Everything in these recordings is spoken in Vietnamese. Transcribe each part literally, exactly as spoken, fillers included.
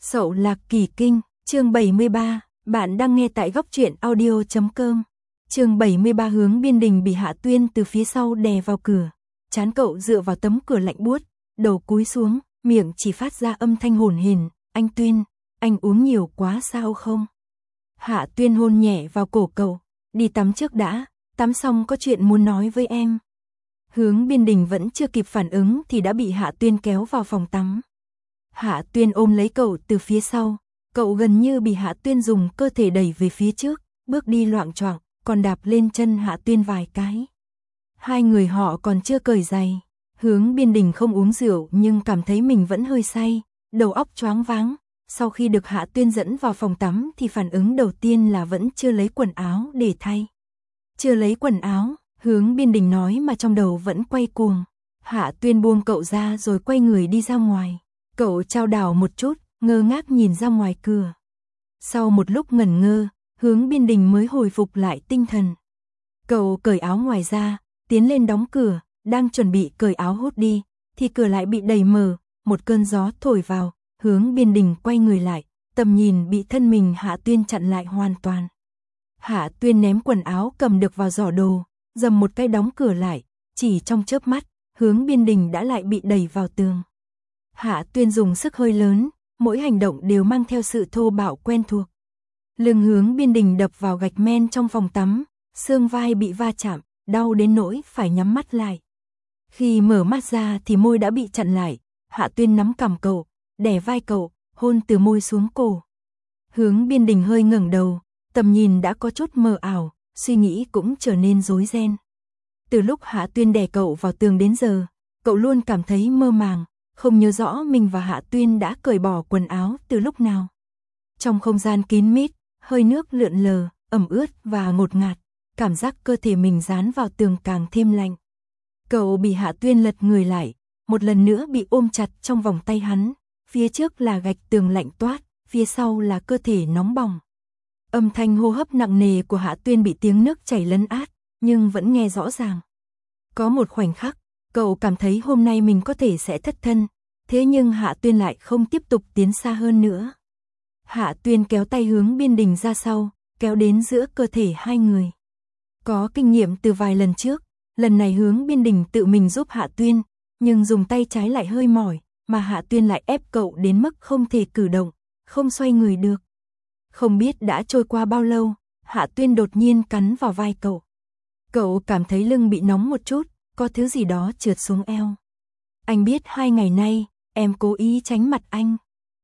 Sậu Lạc Kỳ Kinh, chương bảy mươi ba, bạn đang nghe tại góc truyện audio chấm com. Chương bảy mươi ba. Hướng Biên Đình bị Hạ Tuyên từ phía sau đè vào cửa. Trán cậu dựa vào tấm cửa lạnh buốt, đầu cúi xuống, miệng chỉ phát ra âm thanh hổn hển, "Anh Tuyên, anh uống nhiều quá sao không?" Hạ Tuyên hôn nhẹ vào cổ cậu, "Đi tắm trước đã, tắm xong có chuyện muốn nói với em." Hướng Biên Đình vẫn chưa kịp phản ứng thì đã bị Hạ Tuyên kéo vào phòng tắm. Hạ Tuyên ôm lấy cậu từ phía sau, cậu gần như bị Hạ Tuyên dùng cơ thể đẩy về phía trước, bước đi loạng choạng, còn đạp lên chân Hạ Tuyên vài cái. Hai người họ còn chưa cởi giày. Hướng Biên Đình không uống rượu nhưng cảm thấy mình vẫn hơi say, đầu óc choáng váng. Sau khi được Hạ Tuyên dẫn vào phòng tắm thì phản ứng đầu tiên là vẫn chưa lấy quần áo để thay. Chưa lấy quần áo, Hướng Biên Đình nói mà trong đầu vẫn quay cuồng. Hạ Tuyên buông cậu ra rồi quay người đi ra ngoài. Cậu chao đảo một chút, ngơ ngác nhìn ra ngoài cửa. Sau một lúc ngẩn ngơ, Hướng Biên Đình mới hồi phục lại tinh thần. Cậu cởi áo ngoài ra, tiến lên đóng cửa, đang chuẩn bị cởi áo hốt đi, thì cửa lại bị đẩy mở, một cơn gió thổi vào, Hướng Biên Đình quay người lại, tầm nhìn bị thân mình Hạ Tuyên chặn lại hoàn toàn. Hạ Tuyên ném quần áo cầm được vào giỏ đồ, dầm một cái đóng cửa lại, chỉ trong chớp mắt, Hướng Biên Đình đã lại bị đẩy vào tường. Hạ Tuyên dùng sức hơi lớn, mỗi hành động đều mang theo sự thô bạo quen thuộc. Lưng Hướng Biên Đình đập vào gạch men trong phòng tắm, xương vai bị va chạm, đau đến nỗi phải nhắm mắt lại. Khi mở mắt ra thì môi đã bị chặn lại, Hạ Tuyên nắm cằm cậu, đè vai cậu, hôn từ môi xuống cổ. Hướng Biên Đình hơi ngẩng đầu, tầm nhìn đã có chút mờ ảo, suy nghĩ cũng trở nên rối ren. Từ lúc Hạ Tuyên đè cậu vào tường đến giờ, cậu luôn cảm thấy mơ màng, không nhớ rõ mình và Hạ Tuyên đã cởi bỏ quần áo từ lúc nào. Trong không gian kín mít, hơi nước lượn lờ, ẩm ướt và ngột ngạt, cảm giác cơ thể mình dán vào tường càng thêm lạnh. Cậu bị Hạ Tuyên lật người lại, một lần nữa bị ôm chặt trong vòng tay hắn, phía trước là gạch tường lạnh toát, phía sau là cơ thể nóng bỏng. Âm thanh hô hấp nặng nề của Hạ Tuyên bị tiếng nước chảy lấn át, nhưng vẫn nghe rõ ràng. Có một khoảnh khắc, cậu cảm thấy hôm nay mình có thể sẽ thất thân, thế nhưng Hạ Tuyên lại không tiếp tục tiến xa hơn nữa. Hạ Tuyên kéo tay Hướng Biên Đình ra sau, kéo đến giữa cơ thể hai người. Có kinh nghiệm từ vài lần trước, lần này Hướng Biên Đình tự mình giúp Hạ Tuyên, nhưng dùng tay trái lại hơi mỏi, mà Hạ Tuyên lại ép cậu đến mức không thể cử động, không xoay người được. Không biết đã trôi qua bao lâu, Hạ Tuyên đột nhiên cắn vào vai cậu. Cậu cảm thấy lưng bị nóng một chút, có thứ gì đó trượt xuống eo. "Anh biết hai ngày nay, em cố ý tránh mặt anh."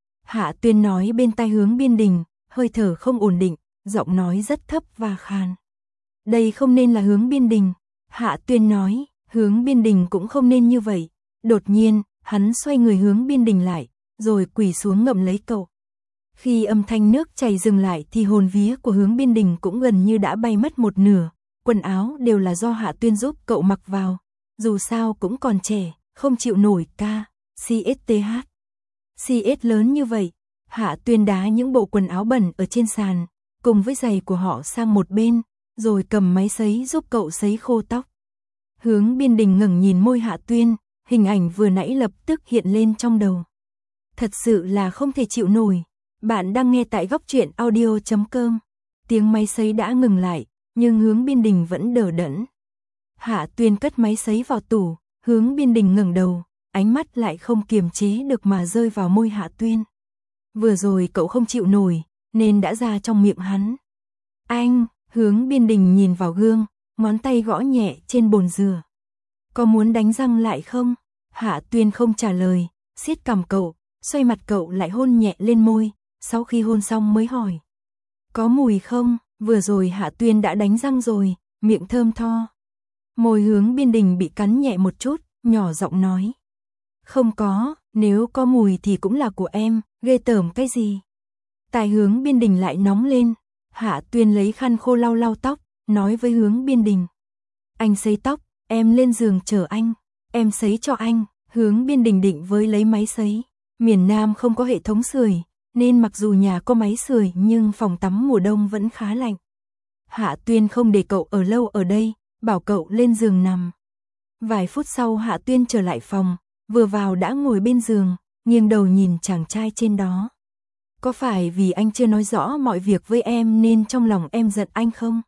Hạ Tuyên nói bên tai Hướng Biên Đình, hơi thở không ổn định, giọng nói rất thấp và khàn. "Đây không nên là Hướng Biên Đình." Hạ Tuyên nói, "Hướng Biên Đình cũng không nên như vậy." Đột nhiên, hắn xoay người Hướng Biên Đình lại, rồi quỳ xuống ngậm lấy cậu. Khi âm thanh nước chảy dừng lại thì hồn vía của Hướng Biên Đình cũng gần như đã bay mất một nửa. Quần áo đều là do Hạ Tuyên giúp cậu mặc vào, dù sao cũng còn trẻ, không chịu nổi ca, xê ét tê hát. xê ét lớn như vậy, Hạ Tuyên đá những bộ quần áo bẩn ở trên sàn, cùng với giày của họ sang một bên, rồi cầm máy sấy giúp cậu sấy khô tóc. Hướng Biên Đình ngẩng nhìn môi Hạ Tuyên, hình ảnh vừa nãy lập tức hiện lên trong đầu. Thật sự là không thể chịu nổi. Bạn đang nghe tại góc truyện audio chấm com. Tiếng máy sấy đã ngừng lại, nhưng Hướng Biên Đình vẫn đờ đẫn. Hạ Tuyên cất máy sấy vào tủ, Hướng Biên Đình ngẩng đầu, ánh mắt lại không kiềm chế được mà rơi vào môi Hạ Tuyên. Vừa rồi cậu không chịu nổi, nên đã ra trong miệng hắn. "Anh." Hướng Biên Đình nhìn vào gương, ngón tay gõ nhẹ trên bồn rửa. "Có muốn đánh răng lại không?" Hạ Tuyên không trả lời, siết cằm cậu, xoay mặt cậu lại hôn nhẹ lên môi, sau khi hôn xong mới hỏi. "Có mùi không?" Vừa rồi Hạ Tuyên đã đánh răng rồi, miệng thơm tho. Môi Hướng Biên Đình bị cắn nhẹ một chút, nhỏ giọng nói. "Không có, nếu có mùi thì cũng là của em, ghê tởm cái gì." Tai Hướng Biên Đình lại nóng lên. Hạ Tuyên lấy khăn khô lau lau tóc, nói với Hướng Biên Đình. "Anh sấy tóc, em lên giường chờ anh, em sấy cho anh." Hướng Biên Đình định với lấy máy sấy. Miền Nam không có hệ thống sưởi, nên mặc dù nhà có máy sưởi nhưng phòng tắm mùa đông vẫn khá lạnh. Hạ Tuyên không để cậu ở lâu ở đây, bảo cậu lên giường nằm. Vài phút sau Hạ Tuyên trở lại phòng, vừa vào đã ngồi bên giường, nghiêng đầu nhìn chàng trai trên đó. Có phải vì anh chưa nói rõ mọi việc với em nên trong lòng em giận anh không?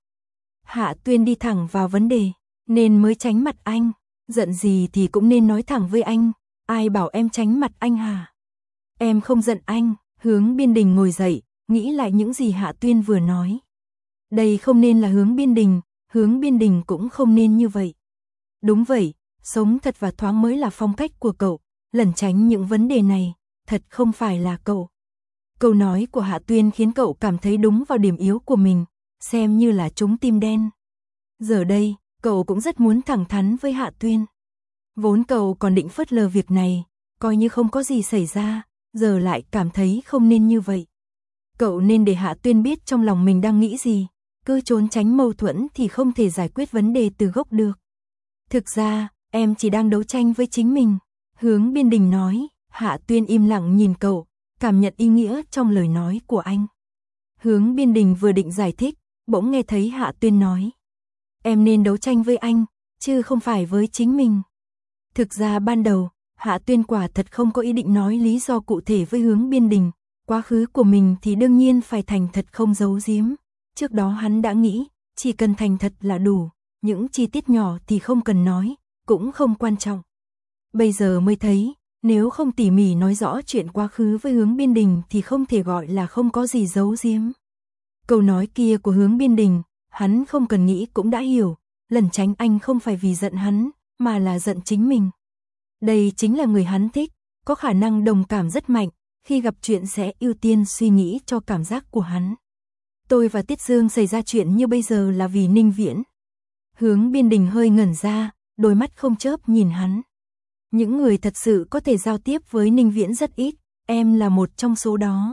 Hạ Tuyên đi thẳng vào vấn đề, nên mới tránh mặt anh. Giận gì thì cũng nên nói thẳng với anh, ai bảo em tránh mặt anh hả? Em không giận anh. Hướng Biên Đình ngồi dậy, nghĩ lại những gì Hạ Tuyên vừa nói. Đây không nên là Hướng Biên Đình, Hướng Biên Đình cũng không nên như vậy. Đúng vậy, sống thật và thoáng mới là phong cách của cậu, lẩn tránh những vấn đề này, thật không phải là cậu. Câu nói của Hạ Tuyên khiến cậu cảm thấy đúng vào điểm yếu của mình, xem như là trúng tim đen. Giờ đây, cậu cũng rất muốn thẳng thắn với Hạ Tuyên. Vốn cậu còn định phớt lờ việc này, coi như không có gì xảy ra, giờ lại cảm thấy không nên như vậy. Cậu nên để Hạ Tuyên biết trong lòng mình đang nghĩ gì, cứ trốn tránh mâu thuẫn thì không thể giải quyết vấn đề từ gốc được. Thực ra, em chỉ đang đấu tranh với chính mình, Hướng Biên Đình nói. Hạ Tuyên im lặng nhìn cậu, cảm nhận ý nghĩa trong lời nói của anh. Hướng Biên Đình vừa định giải thích, bỗng nghe thấy Hạ Tuyên nói. Em nên đấu tranh với anh, chứ không phải với chính mình. Thực ra ban đầu, Hạ Tuyên quả thật không có ý định nói lý do cụ thể với Hướng Biên Đình. Quá khứ của mình thì đương nhiên phải thành thật không giấu giếm. Trước đó hắn đã nghĩ, chỉ cần thành thật là đủ, những chi tiết nhỏ thì không cần nói, cũng không quan trọng. Bây giờ mới thấy, nếu không tỉ mỉ nói rõ chuyện quá khứ với Hướng Biên Đình thì không thể gọi là không có gì giấu giếm. Câu nói kia của Hướng Biên Đình, hắn không cần nghĩ cũng đã hiểu, lẩn tránh anh không phải vì giận hắn, mà là giận chính mình. Đây chính là người hắn thích, có khả năng đồng cảm rất mạnh, khi gặp chuyện sẽ ưu tiên suy nghĩ cho cảm giác của hắn. Tôi và Tiết Dương xảy ra chuyện như bây giờ là vì Ninh Viễn. Hướng Biên Đình hơi ngẩn ra, đôi mắt không chớp nhìn hắn. Những người thật sự có thể giao tiếp với Ninh Viễn rất ít, em là một trong số đó.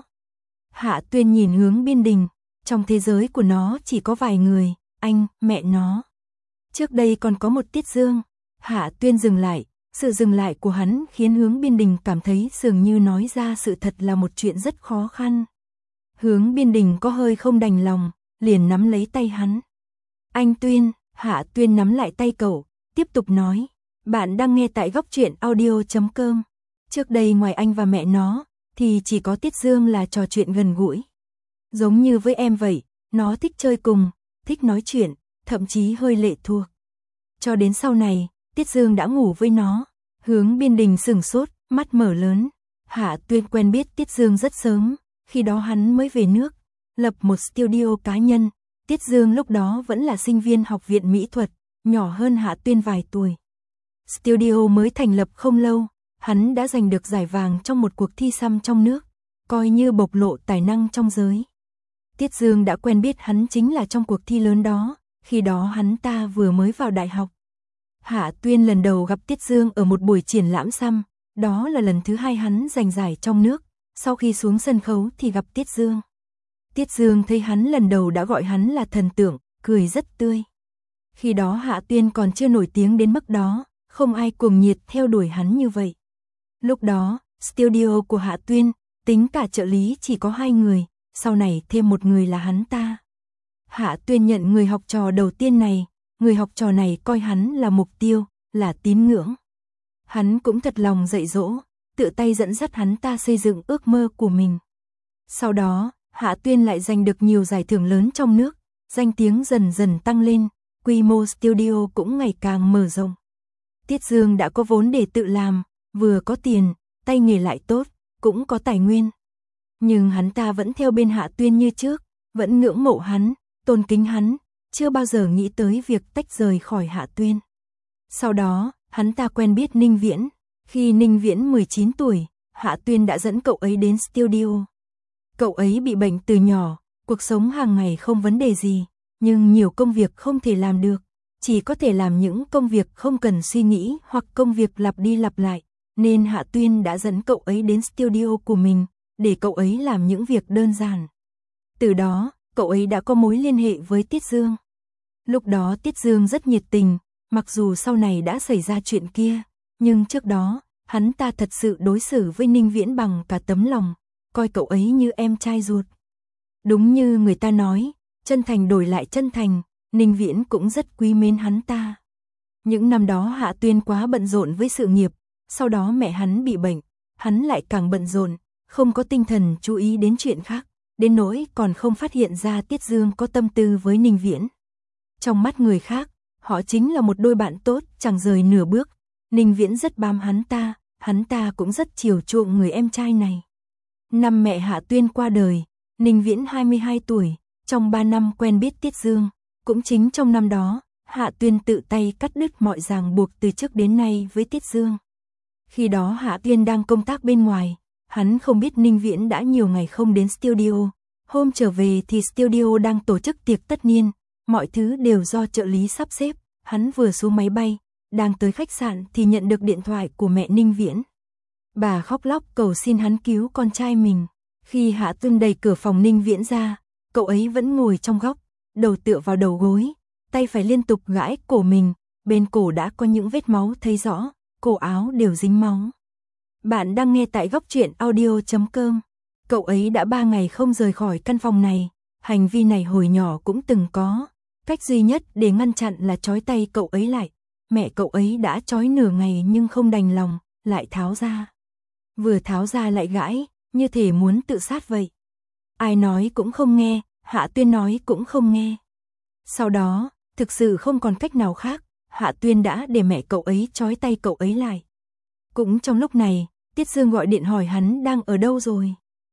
Hạ Tuyên nhìn Hướng Biên Đình, trong thế giới của nó chỉ có vài người, anh, mẹ nó. Trước đây còn có một Tiết Dương. Hạ Tuyên dừng lại, sự dừng lại của hắn khiến Hướng Biên Đình cảm thấy dường như nói ra sự thật là một chuyện rất khó khăn. Hướng Biên Đình có hơi không đành lòng, liền nắm lấy tay hắn. Anh Tuyên, Hạ Tuyên nắm lại tay cậu, tiếp tục nói. Bạn đang nghe tại góc truyện audio chấm com. Trước đây ngoài anh và mẹ nó, thì chỉ có Tiết Dương là trò chuyện gần gũi. Giống như với em vậy, nó thích chơi cùng, thích nói chuyện, thậm chí hơi lệ thuộc. Cho đến sau này, Tiết Dương đã ngủ với nó. Hướng Biên Đình sửng sốt, mắt mở lớn. Hạ Tuyên quen biết Tiết Dương rất sớm, khi đó hắn mới về nước, lập một studio cá nhân. Tiết Dương lúc đó vẫn là sinh viên học viện mỹ thuật, nhỏ hơn Hạ Tuyên vài tuổi. Studio mới thành lập không lâu, hắn đã giành được giải vàng trong một cuộc thi xăm trong nước, coi như bộc lộ tài năng trong giới. Tiết Dương đã quen biết hắn chính là trong cuộc thi lớn đó, khi đó hắn ta vừa mới vào đại học. Hạ Tuyên lần đầu gặp Tiết Dương ở một buổi triển lãm xăm, đó là lần thứ hai hắn giành giải trong nước, sau khi xuống sân khấu thì gặp Tiết Dương. Tiết Dương thấy hắn lần đầu đã gọi hắn là thần tượng, cười rất tươi. Khi đó Hạ Tuyên còn chưa nổi tiếng đến mức đó, không ai cuồng nhiệt theo đuổi hắn như vậy. Lúc đó, studio của Hạ Tuyên, tính cả trợ lý chỉ có hai người, sau này thêm một người là hắn ta. Hạ Tuyên nhận người học trò đầu tiên này, người học trò này coi hắn là mục tiêu, là tín ngưỡng. Hắn cũng thật lòng dạy dỗ, tự tay dẫn dắt hắn ta xây dựng ước mơ của mình. Sau đó, Hạ Tuyên lại giành được nhiều giải thưởng lớn trong nước, danh tiếng dần dần tăng lên, quy mô studio cũng ngày càng mở rộng. Tiết Dương đã có vốn để tự làm, vừa có tiền, tay nghề lại tốt, cũng có tài nguyên. Nhưng hắn ta vẫn theo bên Hạ Tuyên như trước, vẫn ngưỡng mộ hắn, tôn kính hắn, chưa bao giờ nghĩ tới việc tách rời khỏi Hạ Tuyên. Sau đó, hắn ta quen biết Ninh Viễn. Khi Ninh Viễn mười chín tuổi, Hạ Tuyên đã dẫn cậu ấy đến studio. Cậu ấy bị bệnh từ nhỏ, cuộc sống hàng ngày không vấn đề gì, nhưng nhiều công việc không thể làm được. Chỉ có thể làm những công việc không cần suy nghĩ hoặc công việc lặp đi lặp lại, nên Hạ Tuyên đã dẫn cậu ấy đến studio của mình, để cậu ấy làm những việc đơn giản. Từ đó, cậu ấy đã có mối liên hệ với Tiết Dương. Lúc đó Tiết Dương rất nhiệt tình, mặc dù sau này đã xảy ra chuyện kia, nhưng trước đó, hắn ta thật sự đối xử với Ninh Viễn bằng cả tấm lòng, coi cậu ấy như em trai ruột. Đúng như người ta nói, chân thành đổi lại chân thành, Ninh Viễn cũng rất quý mến hắn ta. Những năm đó Hạ Tuyên quá bận rộn với sự nghiệp, sau đó mẹ hắn bị bệnh, hắn lại càng bận rộn, không có tinh thần chú ý đến chuyện khác, đến nỗi còn không phát hiện ra Tiết Dương có tâm tư với Ninh Viễn. Trong mắt người khác, họ chính là một đôi bạn tốt, chẳng rời nửa bước. Ninh Viễn rất bám hắn ta, hắn ta cũng rất chiều chuộng người em trai này. Năm mẹ Hạ Tuyên qua đời, Ninh Viễn hai mươi hai tuổi, trong ba năm quen biết Tiết Dương, cũng chính trong năm đó, Hạ Tuyên tự tay cắt đứt mọi ràng buộc từ trước đến nay với Tiết Dương. Khi đó Hạ Tuyên đang công tác bên ngoài, hắn không biết Ninh Viễn đã nhiều ngày không đến studio. Hôm trở về thì studio đang tổ chức tiệc tất niên, mọi thứ đều do trợ lý sắp xếp. Hắn vừa xuống máy bay, đang tới khách sạn thì nhận được điện thoại của mẹ Ninh Viễn. Bà khóc lóc cầu xin hắn cứu con trai mình. Khi Hạ Tuyên đẩy cửa phòng Ninh Viễn ra, cậu ấy vẫn ngồi trong góc, đầu tựa vào đầu gối, tay phải liên tục gãi cổ mình, bên cổ đã có những vết máu thấy rõ, cổ áo đều dính máu. Bạn đang nghe tại góc truyện audio chấm com. Cậu ấy đã ba ngày không rời khỏi căn phòng này, hành vi này hồi nhỏ cũng từng có. Cách duy nhất để ngăn chặn là trói tay cậu ấy lại. Mẹ cậu ấy đã trói nửa ngày nhưng không đành lòng, lại tháo ra. Vừa tháo ra lại gãi, như thể muốn tự sát vậy. Ai nói cũng không nghe, Hạ Tuyên nói cũng không nghe. Sau đó, thực sự không còn cách nào khác, Hạ Tuyên đã để mẹ cậu ấy trói tay cậu ấy lại. Cũng trong lúc này, Tiết Dương gọi điện hỏi hắn đang ở đâu rồi.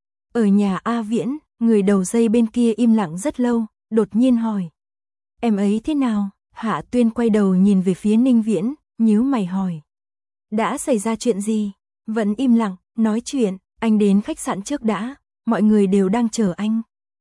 Ở nhà A Viễn, người đầu dây bên kia im lặng rất lâu, đột nhiên hỏi. Em ấy thế nào? Hạ Tuyên quay đầu nhìn về phía Ninh Viễn, nhíu mày hỏi. Đã xảy ra chuyện gì? Vẫn im lặng, nói chuyện, anh đến khách sạn trước đã, mọi người đều đang chờ anh.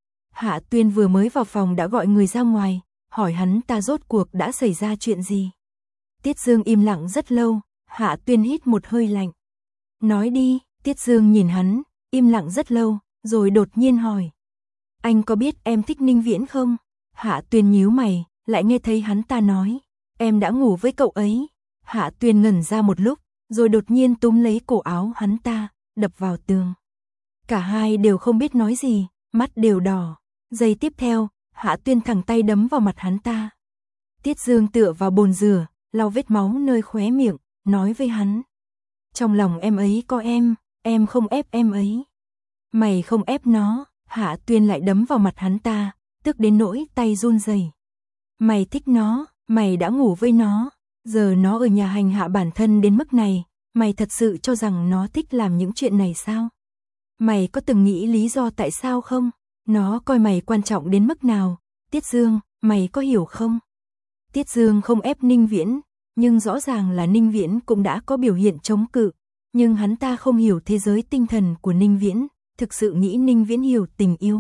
Hạ Tuyên vừa mới vào phòng đã gọi người ra ngoài, hỏi hắn ta rốt cuộc đã xảy ra chuyện gì. Tiết Dương im lặng rất lâu, Hạ Tuyên hít một hơi lạnh. Nói đi, Tiết Dương nhìn hắn, im lặng rất lâu, rồi đột nhiên hỏi. Anh có biết em thích Ninh Viễn không? Hạ Tuyên nhíu mày, lại nghe thấy hắn ta nói. Em đã ngủ với cậu ấy. Hạ Tuyên ngẩn ra một lúc, rồi đột nhiên túm lấy cổ áo hắn ta, đập vào tường. Cả hai đều không biết nói gì, mắt đều đỏ. Giây tiếp theo, Hạ Tuyên thẳng tay đấm vào mặt hắn ta. Tiết Dương tựa vào bồn rửa, lau vết máu nơi khóe miệng, nói với hắn. Trong lòng em ấy có em, em không ép em ấy. Mày không ép nó. Hạ Tuyên lại đấm vào mặt hắn ta, tức đến nỗi tay run rẩy. Mày thích nó, mày đã ngủ với nó, giờ nó ở nhà hành hạ bản thân đến mức này, mày thật sự cho rằng nó thích làm những chuyện này sao? Mày có từng nghĩ lý do tại sao không? Nó coi mày quan trọng đến mức nào? Tiết Dương, mày có hiểu không? Tiết Dương không ép Ninh Viễn, nhưng rõ ràng là Ninh Viễn cũng đã có biểu hiện chống cự, nhưng hắn ta không hiểu thế giới tinh thần của Ninh Viễn, thực sự nghĩ Ninh Viễn hiểu tình yêu.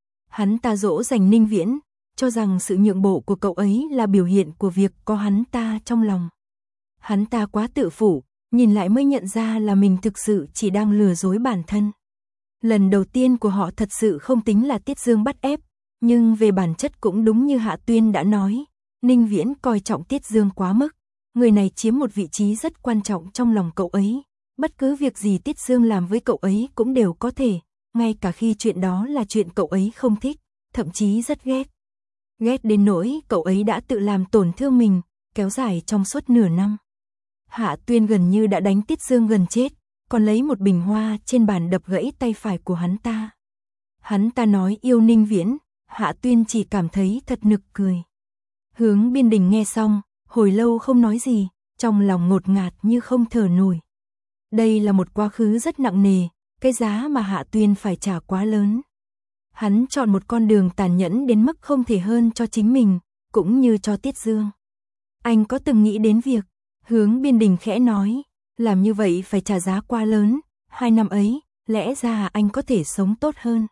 Hắn ta dỗ dành Ninh Viễn, cho rằng sự nhượng bộ của cậu ấy là biểu hiện của việc có hắn ta trong lòng. Hắn ta quá tự phụ, nhìn lại mới nhận ra là mình thực sự chỉ đang lừa dối bản thân. Lần đầu tiên của họ thật sự không tính là Tiết Dương bắt ép, nhưng về bản chất cũng đúng như Hạ Tuyên đã nói, Ninh Viễn coi trọng Tiết Dương quá mức, người này chiếm một vị trí rất quan trọng trong lòng cậu ấy, bất cứ việc gì Tiết Dương làm với cậu ấy cũng đều có thể, ngay cả khi chuyện đó là chuyện cậu ấy không thích, thậm chí rất ghét. Ghét đến nỗi cậu ấy đã tự làm tổn thương mình, kéo dài trong suốt nửa năm. Hạ Tuyên gần như đã đánh Tiết Dương gần chết, còn lấy một bình hoa trên bàn đập gãy tay phải của hắn ta. Hắn ta nói yêu Ninh Viễn, Hạ Tuyên chỉ cảm thấy thật nực cười. Hướng Biên Đình nghe xong, hồi lâu không nói gì, trong lòng ngột ngạt như không thở nổi. Đây là một quá khứ rất nặng nề, cái giá mà Hạ Tuyên phải trả quá lớn. Hắn chọn một con đường tàn nhẫn đến mức không thể hơn cho chính mình, cũng như cho Tiết Dương. Anh có từng nghĩ đến việc, Hướng Biên Đình khẽ nói, làm như vậy phải trả giá quá lớn, hai năm ấy, lẽ ra anh có thể sống tốt hơn.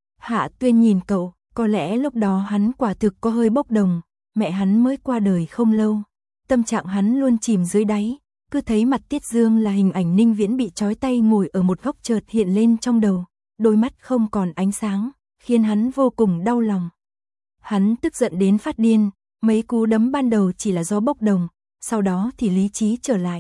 Hạ Tuyên nhìn cậu, có lẽ lúc đó hắn quả thực có hơi bốc đồng, mẹ hắn mới qua đời không lâu. Tâm trạng hắn luôn chìm dưới đáy, cứ thấy mặt Tiết Dương là hình ảnh Ninh Viễn bị trói tay ngồi ở một góc chợt hiện lên trong đầu, đôi mắt không còn ánh sáng, khiến hắn vô cùng đau lòng. Hắn tức giận đến phát điên, mấy cú đấm ban đầu chỉ là do bốc đồng, sau đó thì lý trí trở lại.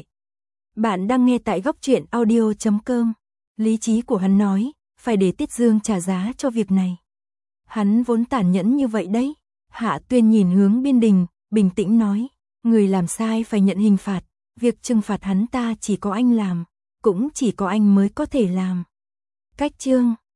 Bạn đang nghe tại góc truyện audio chấm com. Lý trí của hắn nói, phải để Tiết Dương trả giá cho việc này. Hắn vốn tàn nhẫn như vậy đấy. Hạ Tuyên nhìn Hướng Biên Đình, bình tĩnh nói, người làm sai phải nhận hình phạt, việc trừng phạt hắn ta chỉ có anh làm, cũng chỉ có anh mới có thể làm. Cách chương